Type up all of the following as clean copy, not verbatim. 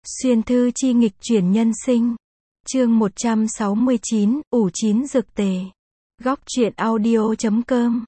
Xuyên thư chi nghịch chuyển nhân sinh. Chương 169, ủ chín dược tề. Góc truyện audio.com.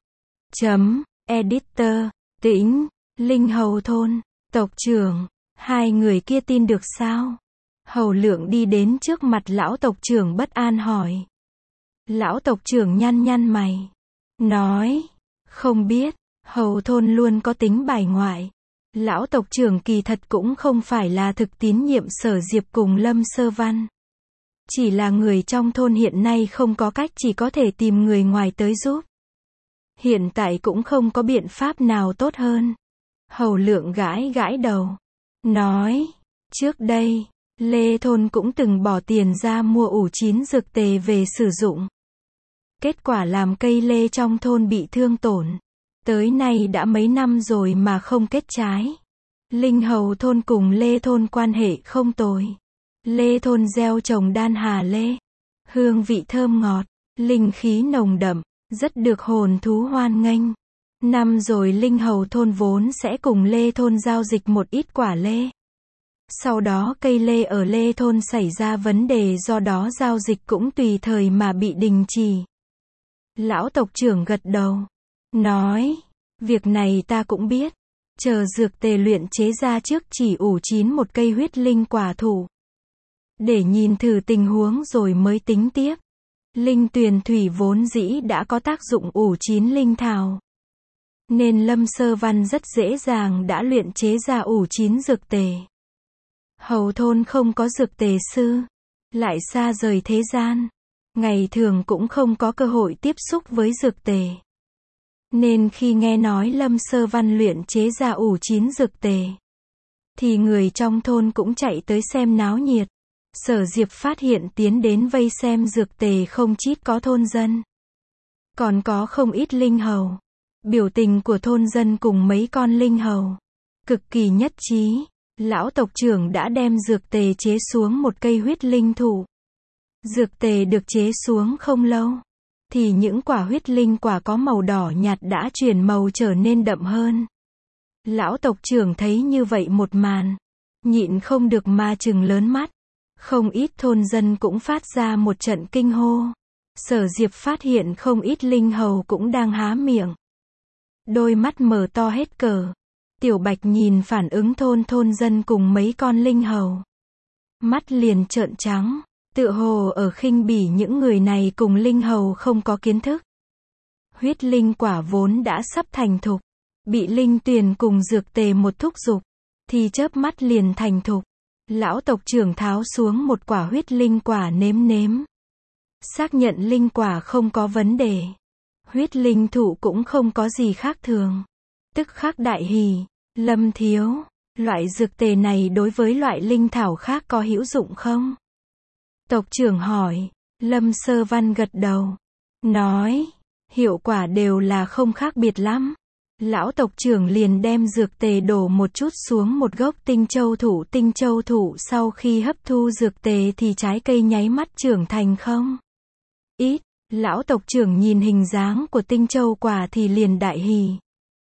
Editor. Tĩnh, Linh Hầu thôn, tộc trưởng. Hai người kia tin được sao? Hầu Lượng đi đến trước mặt lão tộc trưởng bất an hỏi. Lão tộc trưởng nhăn nhăn mày. Nói, không biết, Hầu thôn luôn có tính bài ngoại. Lão tộc trưởng kỳ thật cũng không phải là thực tín nhiệm Sở Diệp cùng Lâm Sơ Văn. Chỉ là người trong thôn hiện nay không có cách, chỉ có thể tìm người ngoài tới giúp. Hiện tại cũng không có biện pháp nào tốt hơn. Hầu Lượng gãi gãi đầu. Nói, trước đây, Lê thôn cũng từng bỏ tiền ra mua ủ chín dược tề về sử dụng. Kết quả làm cây lê trong thôn bị thương tổn. Tới nay đã mấy năm rồi mà không kết trái. Linh Hầu thôn cùng Lê thôn quan hệ không tồi. Lê thôn gieo trồng đan hà lê. Hương vị thơm ngọt, linh khí nồng đậm, rất được hồn thú hoan nghênh. Năm rồi Linh Hầu thôn vốn sẽ cùng Lê thôn giao dịch một ít quả lê. Sau đó cây lê ở Lê thôn xảy ra vấn đề, do đó giao dịch cũng tùy thời mà bị đình chỉ. Lão tộc trưởng gật đầu. Nói, việc này ta cũng biết. Chờ dược tề luyện chế ra trước chỉ ủ chín một cây huyết linh quả thụ. Để nhìn thử tình huống rồi mới tính tiếp. Linh tuyền thủy vốn dĩ đã có tác dụng ủ chín linh thảo. Nên Lâm Sơ Văn rất dễ dàng đã luyện chế ra ủ chín dược tề. Hầu thôn không có dược tề sư. Lại xa rời thế gian. Ngày thường cũng không có cơ hội tiếp xúc với dược tề. Nên khi nghe nói Lâm Sơ Văn luyện chế ra ủ chín dược tề, thì người trong thôn cũng chạy tới xem náo nhiệt. Sở Diệp phát hiện tiến đến vây xem dược tề không chỉ có thôn dân, còn có không ít linh hầu. Biểu tình của thôn dân cùng mấy con linh hầu cực kỳ nhất trí. Lão tộc trưởng đã đem dược tề chế xuống một cây huyết linh thụ. Dược tề được chế xuống không lâu, thì những quả huyết linh quả có màu đỏ nhạt đã chuyển màu trở nên đậm hơn. Lão tộc trưởng thấy như vậy một màn, nhịn không được mà trừng lớn mắt. Không ít thôn dân cũng phát ra một trận kinh hô. Sở Diệp phát hiện không ít linh hầu cũng đang há miệng, đôi mắt mở to hết cỡ. Tiểu Bạch nhìn phản ứng thôn dân cùng mấy con linh hầu, mắt liền trợn trắng. Tựa hồ ở khinh bỉ những người này cùng linh hầu không có kiến thức. Huyết linh quả vốn đã sắp thành thục, bị linh tuyền cùng dược tề một thúc giục, thì chớp mắt liền thành thục. Lão tộc trưởng tháo xuống một quả huyết linh quả nếm nếm. Xác nhận linh quả không có vấn đề. Huyết linh thụ cũng không có gì khác thường. Tức khắc đại hỉ. Lâm thiếu, loại dược tề này đối với loại linh thảo khác có hữu dụng không? Tộc trưởng hỏi. Lâm Sơ Văn gật đầu. Nói, hiệu quả đều là không khác biệt lắm. Lão tộc trưởng liền đem dược tề đổ một chút xuống một gốc tinh châu thụ. Tinh châu thụ sau khi hấp thu dược tề thì trái cây nháy mắt trưởng thành không ít. Lão tộc trưởng nhìn hình dáng của tinh châu quả thì liền đại hỉ.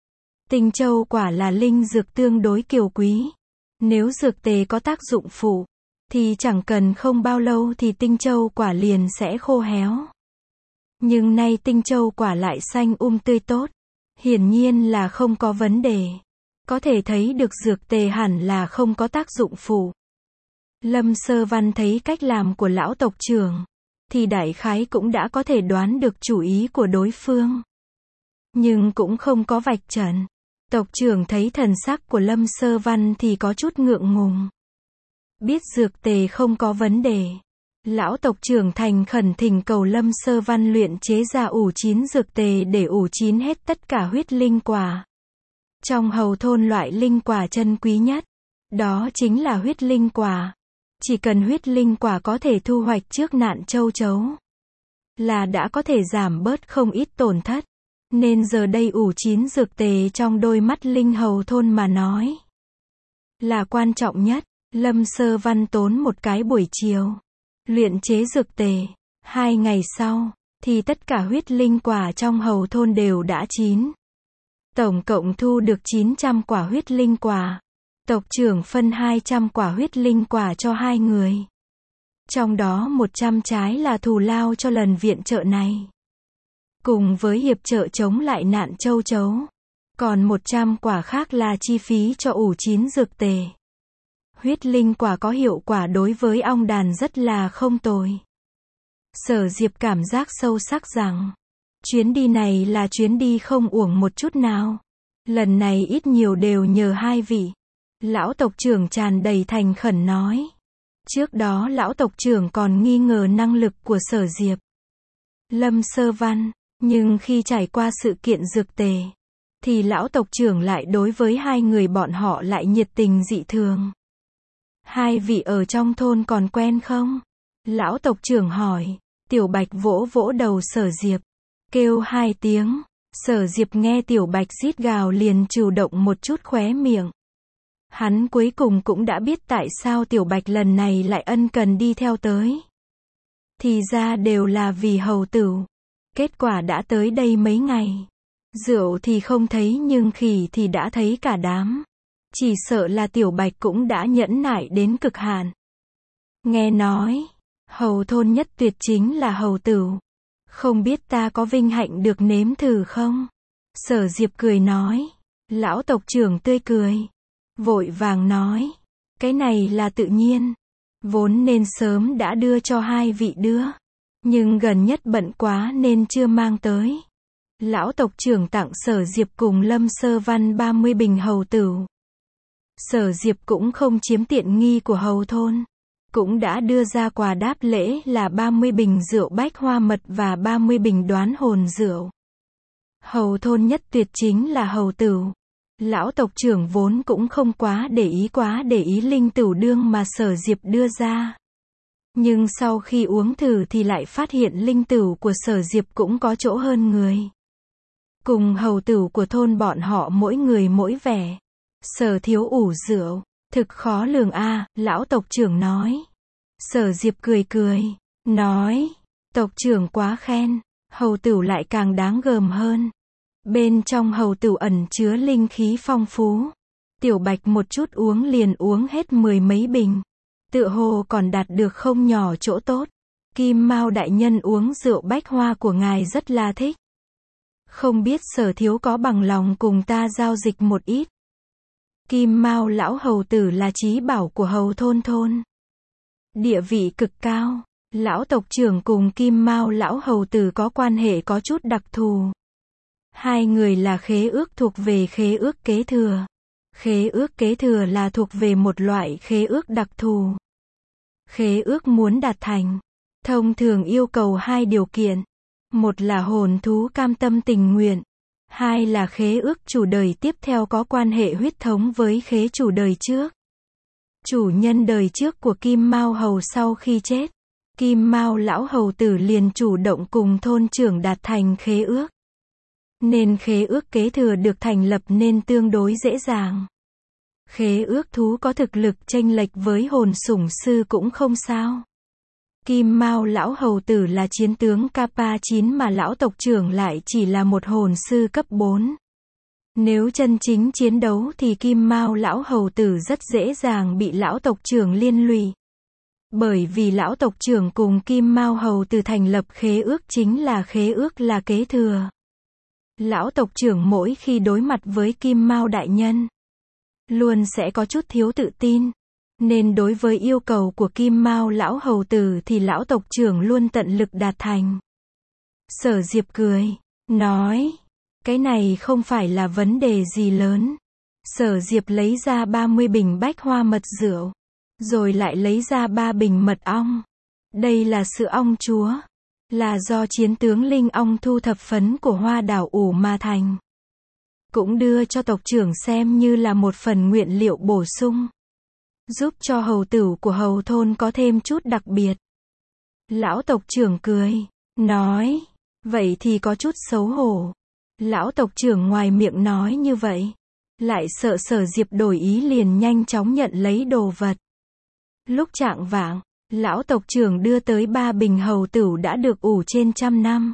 Tinh châu quả là linh dược tương đối kiều quý. Nếu dược tề có tác dụng phụ, thì chẳng cần không bao lâu thì tinh châu quả liền sẽ khô héo. Nhưng nay tinh châu quả lại xanh tươi tốt. Hiển nhiên là không có vấn đề. Có thể thấy được dược tề hẳn là không có tác dụng phụ. Lâm Sơ Văn thấy cách làm của lão tộc trưởng, thì đại khái cũng đã có thể đoán được chủ ý của đối phương. Nhưng cũng không có vạch trần. Tộc trưởng thấy thần sắc của Lâm Sơ Văn thì có chút ngượng ngùng. Biết dược tề không có vấn đề, lão tộc trưởng thành khẩn thỉnh cầu Lâm Sơ Văn luyện chế ra ủ chín dược tề để ủ chín hết tất cả huyết linh quả. Trong hầu thôn loại linh quả chân quý nhất, đó chính là huyết linh quả. Chỉ cần huyết linh quả có thể thu hoạch trước nạn châu chấu, là đã có thể giảm bớt không ít tổn thất. Nên giờ đây ủ chín dược tề trong đôi mắt linh hầu thôn mà nói là quan trọng nhất. Lâm Sơ Văn tốn một cái buổi chiều luyện chế dược tề. 2 ngày sau, thì tất cả huyết linh quả trong hầu thôn đều đã chín. Tổng cộng thu được 900 quả huyết linh quả. Tộc trưởng phân 200 quả huyết linh quả cho 2 người. Trong đó 100 trái là thù lao cho lần viện trợ này. Cùng với hiệp trợ chống lại nạn châu chấu. Còn 100 quả khác là chi phí cho ủ chín dược tề. Huyết linh quả có hiệu quả đối với ong đàn rất là không tồi. Sở Diệp cảm giác sâu sắc rằng, chuyến đi này là chuyến đi không uổng một chút nào. Lần này ít nhiều đều nhờ 2 vị. Lão tộc trưởng tràn đầy thành khẩn nói. Trước đó lão tộc trưởng còn nghi ngờ năng lực của Sở Diệp, Lâm Sơ Văn, nhưng khi trải qua sự kiện dược tề, thì lão tộc trưởng lại đối với 2 người bọn họ lại nhiệt tình dị thường. 2 vị ở trong thôn còn quen không? Lão tộc trưởng hỏi. Tiểu Bạch vỗ vỗ đầu Sở Diệp, kêu 2 tiếng. Sở Diệp nghe Tiểu Bạch rít gào liền chủ động một chút khóe miệng. Hắn cuối cùng cũng đã biết tại sao Tiểu Bạch lần này lại ân cần đi theo tới. Thì ra đều là vì hầu tửu. Kết quả đã tới đây mấy ngày. Rượu thì không thấy nhưng khỉ thì đã thấy cả đám. Chỉ sợ là Tiểu Bạch cũng đã nhẫn nại đến cực hạn. Nghe nói, hầu thôn nhất tuyệt chính là hầu tửu. Không biết ta có vinh hạnh được nếm thử không? Sở Diệp cười nói. Lão tộc trưởng tươi cười. Vội vàng nói. Cái này là tự nhiên. Vốn nên sớm đã đưa cho 2 vị đứa. Nhưng gần nhất bận quá nên chưa mang tới. Lão tộc trưởng tặng Sở Diệp cùng Lâm Sơ Văn 30 bình hầu tửu. Sở Diệp cũng không chiếm tiện nghi của hầu thôn. Cũng đã đưa ra quà đáp lễ là 30 bình rượu bách hoa mật và 30 bình đoán hồn rượu. Hầu thôn nhất tuyệt chính là hầu tửu. Lão tộc trưởng vốn cũng không quá để ý linh tửu đương mà Sở Diệp đưa ra. Nhưng sau khi uống thử thì lại phát hiện linh tửu của Sở Diệp cũng có chỗ hơn người. Cùng hầu tửu của thôn bọn họ mỗi người mỗi vẻ. Sở thiếu ủ rượu, thực khó lường a, lão tộc trưởng nói. Sở Diệp cười cười, nói, tộc trưởng quá khen, hầu tửu lại càng đáng gờm hơn. Bên trong hầu tửu ẩn chứa linh khí phong phú. Tiểu Bạch một chút uống liền uống hết 10 mấy bình. Tựa hồ còn đạt được không nhỏ chỗ tốt. Kim Mao đại nhân uống rượu bách hoa của ngài rất là thích. Không biết Sở thiếu có bằng lòng cùng ta giao dịch một ít. Kim Mao lão hầu tử là chí bảo của hầu thôn. Địa vị cực cao. Lão tộc trưởng cùng Kim Mao lão hầu tử có quan hệ có chút đặc thù. 2 người là khế ước thuộc về khế ước kế thừa. Khế ước kế thừa là thuộc về một loại khế ước đặc thù. Khế ước muốn đạt thành, thông thường yêu cầu 2 điều kiện. Một là hồn thú cam tâm tình nguyện. 2 là khế ước chủ đời tiếp theo có quan hệ huyết thống với khế chủ đời trước. Chủ nhân đời trước của Kim Mao hầu sau khi chết, Kim Mao lão hầu tử liền chủ động cùng thôn trưởng đạt thành khế ước. Nên khế ước kế thừa được thành lập nên tương đối dễ dàng. Khế ước thú có thực lực chênh lệch với hồn sủng sư cũng không sao. Kim Mao lão hầu tử là chiến tướng Kappa 9 mà lão tộc trưởng lại chỉ là một hồn sư cấp 4. Nếu chân chính chiến đấu thì Kim Mao lão hầu tử rất dễ dàng bị lão tộc trưởng liên lụy. Bởi vì lão tộc trưởng cùng Kim Mao hầu tử thành lập khế ước chính là khế ước là kế thừa. Lão tộc trưởng mỗi khi đối mặt với Kim Mao đại nhân, luôn sẽ có chút thiếu tự tin. Nên đối với yêu cầu của Kim Mao lão hầu tử thì lão tộc trưởng luôn tận lực đạt thành. Sở Diệp cười, nói, cái này không phải là vấn đề gì lớn. Sở Diệp lấy ra 30 bình bách hoa mật rượu, rồi lại lấy ra 3 bình mật ong. Đây là sữa ong chúa, là do chiến tướng Linh Ong thu thập phấn của hoa đảo ủ mà thành. Cũng đưa cho tộc trưởng xem như là một phần nguyên liệu bổ sung. Giúp cho hầu tửu của hầu thôn có thêm chút đặc biệt. Lão tộc trưởng cười, nói, vậy thì có chút xấu hổ. Lão tộc trưởng ngoài miệng nói như vậy, lại sợ Sở Diệp đổi ý liền nhanh chóng nhận lấy đồ vật. Lúc chạng vạng, lão tộc trưởng đưa tới 3 bình hầu tửu đã được ủ trên 100 năm.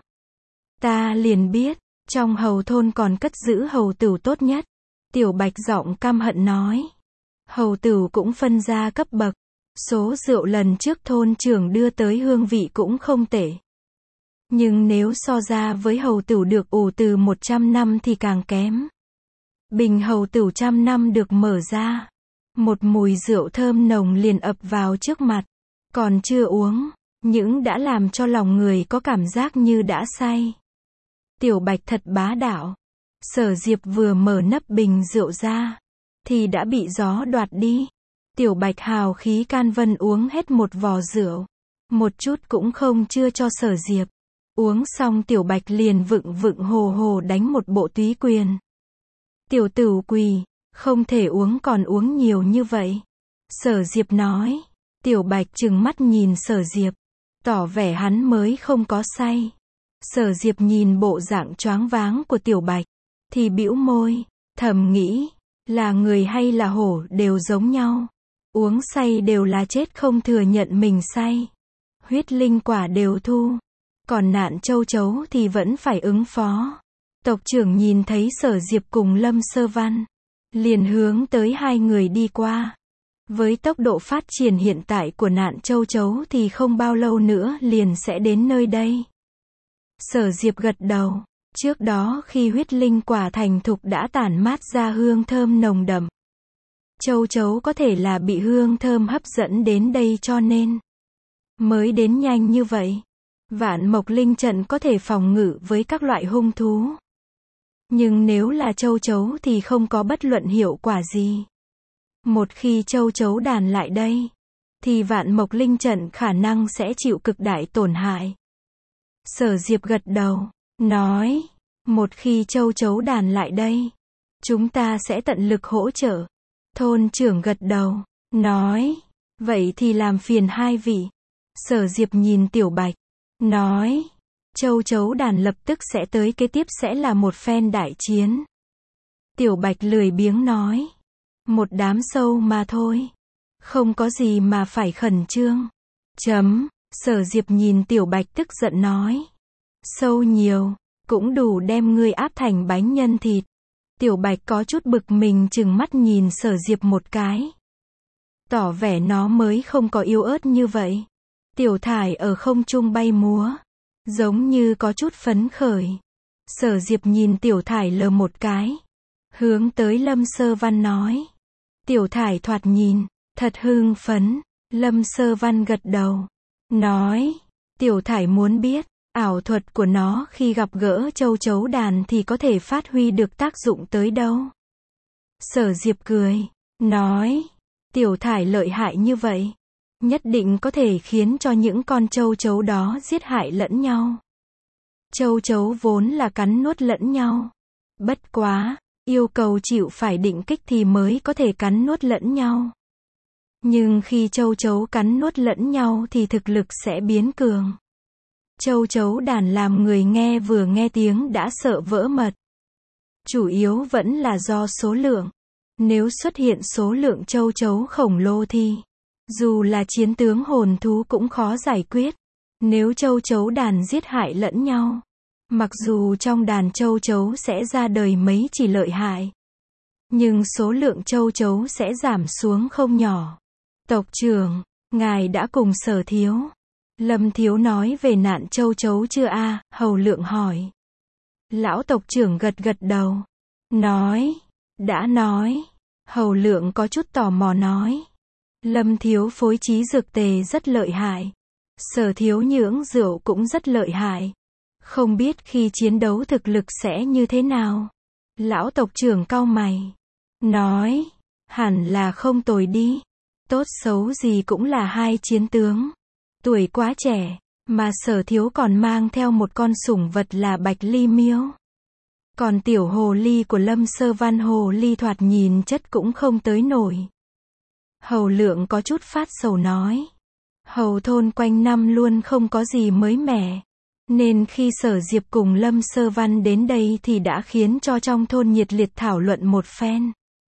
Ta liền biết, trong hầu thôn còn cất giữ hầu tửu tốt nhất. Tiểu Bạch giọng căm hận nói. Hầu tửu cũng phân ra cấp bậc. Số rượu lần trước thôn trưởng đưa tới hương vị cũng không tệ. Nhưng nếu so ra với hầu tửu được ủ từ 100 năm thì càng kém. Bình hầu tửu 100 năm được mở ra. Một mùi rượu thơm nồng liền ập vào trước mặt. Còn chưa uống, những đã làm cho lòng người có cảm giác như đã say. Tiểu Bạch thật bá đạo. Sở Diệp vừa mở nắp bình rượu ra, thì đã bị gió đoạt đi. Tiểu Bạch hào khí can vân uống hết một vò rượu. Một chút cũng không chưa cho Sở Diệp. Uống xong Tiểu Bạch liền vựng vựng hồ hồ đánh một bộ túy quyền. Tiểu Tửu quỳ, không thể uống còn uống nhiều như vậy. Sở Diệp nói. Tiểu Bạch trừng mắt nhìn Sở Diệp, tỏ vẻ hắn mới không có say. Sở Diệp nhìn bộ dạng choáng váng của Tiểu Bạch, thì bĩu môi, thầm nghĩ, là người hay là hổ đều giống nhau. Uống say đều là chết không thừa nhận mình say. Huyết linh quả đều thu. Còn nạn châu chấu thì vẫn phải ứng phó. Tộc trưởng nhìn thấy Sở Diệp cùng Lâm Sơ Văn, liền hướng tới hai người đi qua. Với tốc độ phát triển hiện tại của nạn châu chấu thì không bao lâu nữa liền sẽ đến nơi đây. Sở Diệp gật đầu. Trước đó khi huyết linh quả thành thục đã tản mát ra hương thơm nồng đậm. Châu chấu có thể là bị hương thơm hấp dẫn đến đây cho nên mới đến nhanh như vậy. Vạn Mộc Linh trận có thể phòng ngự với các loại hung thú. Nhưng nếu là châu chấu thì không có bất luận hiệu quả gì. Một khi châu chấu đàn lại đây, thì Vạn Mộc Linh trận khả năng sẽ chịu cực đại tổn hại. Sở Diệp gật đầu, nói, một khi châu chấu đàn lại đây, chúng ta sẽ tận lực hỗ trợ. Thôn trưởng gật đầu, nói, vậy thì làm phiền hai vị. Sở Diệp nhìn Tiểu Bạch, nói, châu chấu đàn lập tức sẽ tới, kế tiếp sẽ là một phen đại chiến. Tiểu Bạch lười biếng nói, một đám sâu mà thôi, không có gì mà phải khẩn trương. Sở Diệp nhìn Tiểu Bạch tức giận nói, sâu nhiều, cũng đủ đem ngươi áp thành bánh nhân thịt. Tiểu Bạch có chút bực mình chừng mắt nhìn Sở Diệp một cái, tỏ vẻ nó mới không có yếu ớt như vậy. Tiểu Thải ở không trung bay múa, giống như có chút phấn khởi. Sở Diệp nhìn Tiểu Thải lờ một cái, hướng tới Lâm Sơ Văn nói. Tiểu Thải thoạt nhìn thật hưng phấn. Lâm Sơ Văn gật đầu, nói, Tiểu Thải muốn biết, ảo thuật của nó khi gặp gỡ châu chấu đàn thì có thể phát huy được tác dụng tới đâu. Sở Diệp cười, nói, Tiểu Thải lợi hại như vậy, nhất định có thể khiến cho những con châu chấu đó giết hại lẫn nhau. Châu chấu vốn là cắn nuốt lẫn nhau. Bất quá, yêu cầu chịu phải định kích thì mới có thể cắn nuốt lẫn nhau. Nhưng khi châu chấu cắn nuốt lẫn nhau thì thực lực sẽ biến cường. Châu chấu đàn làm người nghe vừa nghe tiếng đã sợ vỡ mật. Chủ yếu vẫn là do số lượng. Nếu xuất hiện số lượng châu chấu khổng lồ thì dù là chiến tướng hồn thú cũng khó giải quyết. Nếu châu chấu đàn giết hại lẫn nhau, mặc dù trong đàn châu chấu sẽ ra đời mấy chỉ lợi hại, nhưng số lượng châu chấu sẽ giảm xuống không nhỏ. Tộc trưởng, ngài đã cùng Sở thiếu, Lâm thiếu nói về nạn châu chấu chưa a? Hầu Lượng hỏi. Lão tộc trưởng gật gật đầu, nói, đã nói. Hầu Lượng có chút tò mò nói, Lâm thiếu phối trí dược tề rất lợi hại, Sở thiếu nhưỡng rượu cũng rất lợi hại, không biết khi chiến đấu thực lực sẽ như thế nào. Lão tộc trưởng cau mày, nói, hẳn là không tồi đi. Tốt xấu gì cũng là hai chiến tướng, tuổi quá trẻ, mà Sở thiếu còn mang theo một con sủng vật là Bạch Ly Miêu. Còn tiểu hồ ly của Lâm Sơ Văn hồ ly thoạt nhìn chất cũng không tới nổi. Hầu Lượng có chút phát sầu nói, hầu thôn quanh năm luôn không có gì mới mẻ, nên khi Sở Diệp cùng Lâm Sơ Văn đến đây thì đã khiến cho trong thôn nhiệt liệt thảo luận một phen.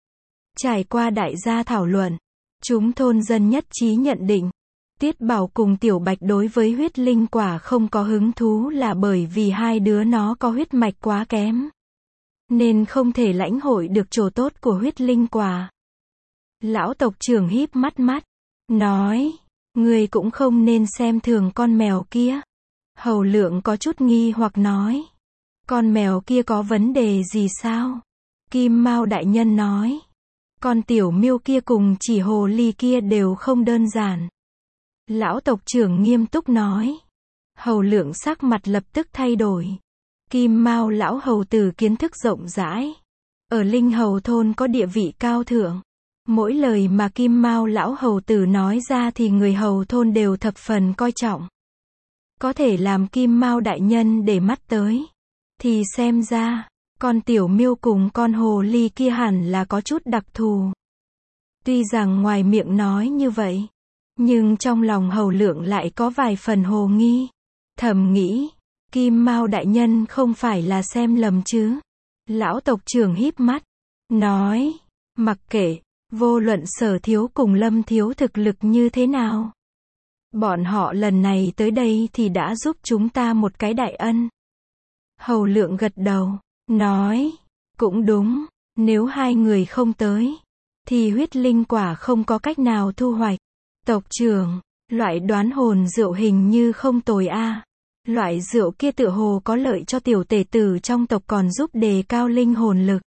Trải qua đại gia thảo luận, chúng thôn dân nhất trí nhận định, Tiết Bảo cùng Tiểu Bạch đối với huyết linh quả không có hứng thú là bởi vì hai đứa nó có huyết mạch quá kém, nên không thể lãnh hội được chỗ tốt của huyết linh quả. Lão tộc trưởng híp mắt, nói, ngươi cũng không nên xem thường con mèo kia. Hầu Lượng có chút nghi hoặc nói, con mèo kia có vấn đề gì sao? Kim Mao đại nhân nói, con tiểu miêu kia cùng chỉ hồ ly kia đều không đơn giản. Lão tộc trưởng nghiêm túc nói. Hầu Lượng sắc mặt lập tức thay đổi. Kim Mao lão hầu tử kiến thức rộng rãi, ở Linh Hầu thôn có địa vị cao thượng. Mỗi lời mà Kim Mao lão hầu tử nói ra thì người hầu thôn đều thập phần coi trọng. Có thể làm Kim Mao đại nhân để mắt tới, thì xem ra, con tiểu miêu cùng con hồ ly kia hẳn là có chút đặc thù. Tuy rằng ngoài miệng nói như vậy, nhưng trong lòng Hầu Lượng lại có vài phần hồ nghi. Thầm nghĩ, Kim Mao đại nhân không phải là xem lầm chứ. Lão tộc trưởng híp mắt, nói, mặc kệ, vô luận Sở thiếu cùng Lâm thiếu thực lực như thế nào, bọn họ lần này tới đây thì đã giúp chúng ta một cái đại ân. Hầu Lượng gật đầu, nói, cũng đúng, nếu hai người không tới, thì huyết linh quả không có cách nào thu hoạch. Tộc trưởng, loại đoán hồn rượu hình như không tồi a. Loại rượu kia tựa hồ có lợi cho tiểu tể tử trong tộc, còn giúp đề cao linh hồn lực,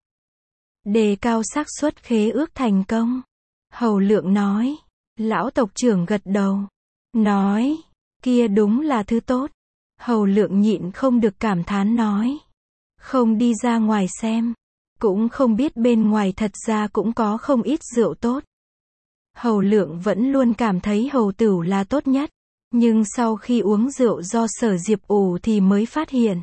đề cao xác suất khế ước thành công. Hầu Lượng nói. Lão tộc trưởng gật đầu, nói, kia đúng là thứ tốt. Hầu Lượng nhịn không được cảm thán nói, không đi ra ngoài xem, cũng không biết bên ngoài thật ra cũng có không ít rượu tốt. Hầu Lượng vẫn luôn cảm thấy hầu tửu là tốt nhất, nhưng sau khi uống rượu do Sở Diệp ủ thì mới phát hiện,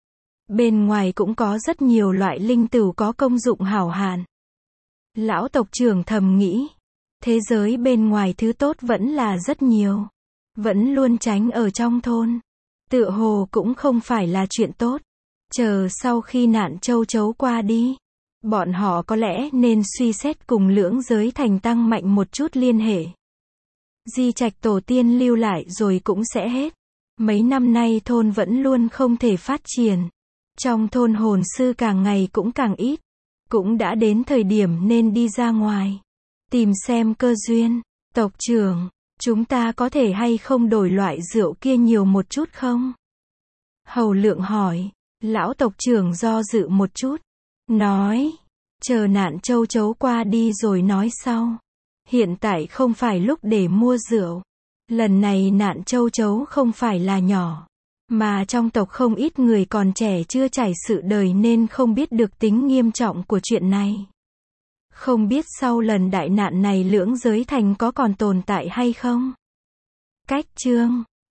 bên ngoài cũng có rất nhiều loại linh tửu có công dụng hảo hàn. Lão tộc trưởng thầm nghĩ, thế giới bên ngoài thứ tốt vẫn là rất nhiều, vẫn luôn tránh ở trong thôn, tựa hồ cũng không phải là chuyện tốt. Chờ sau khi nạn châu chấu qua đi, bọn họ có lẽ nên suy xét cùng lưỡng giới thành tăng mạnh một chút liên hệ. Di trạch tổ tiên lưu lại rồi cũng sẽ hết. Mấy năm nay thôn vẫn luôn không thể phát triển. Trong thôn hồn sư càng ngày cũng càng ít. Cũng đã đến thời điểm nên đi ra ngoài, tìm xem cơ duyên. Tộc trưởng, chúng ta có thể hay không đổi loại rượu kia nhiều một chút không? Hầu Lượng hỏi. Lão tộc trưởng do dự một chút, nói, chờ nạn châu chấu qua đi rồi nói sau. Hiện tại không phải lúc để mua rượu. Lần này nạn châu chấu không phải là nhỏ, mà trong tộc không ít người còn trẻ chưa trải sự đời nên không biết được tính nghiêm trọng của chuyện này. Không biết sau lần đại nạn này lưỡng giới thành có còn tồn tại hay không? Cách chương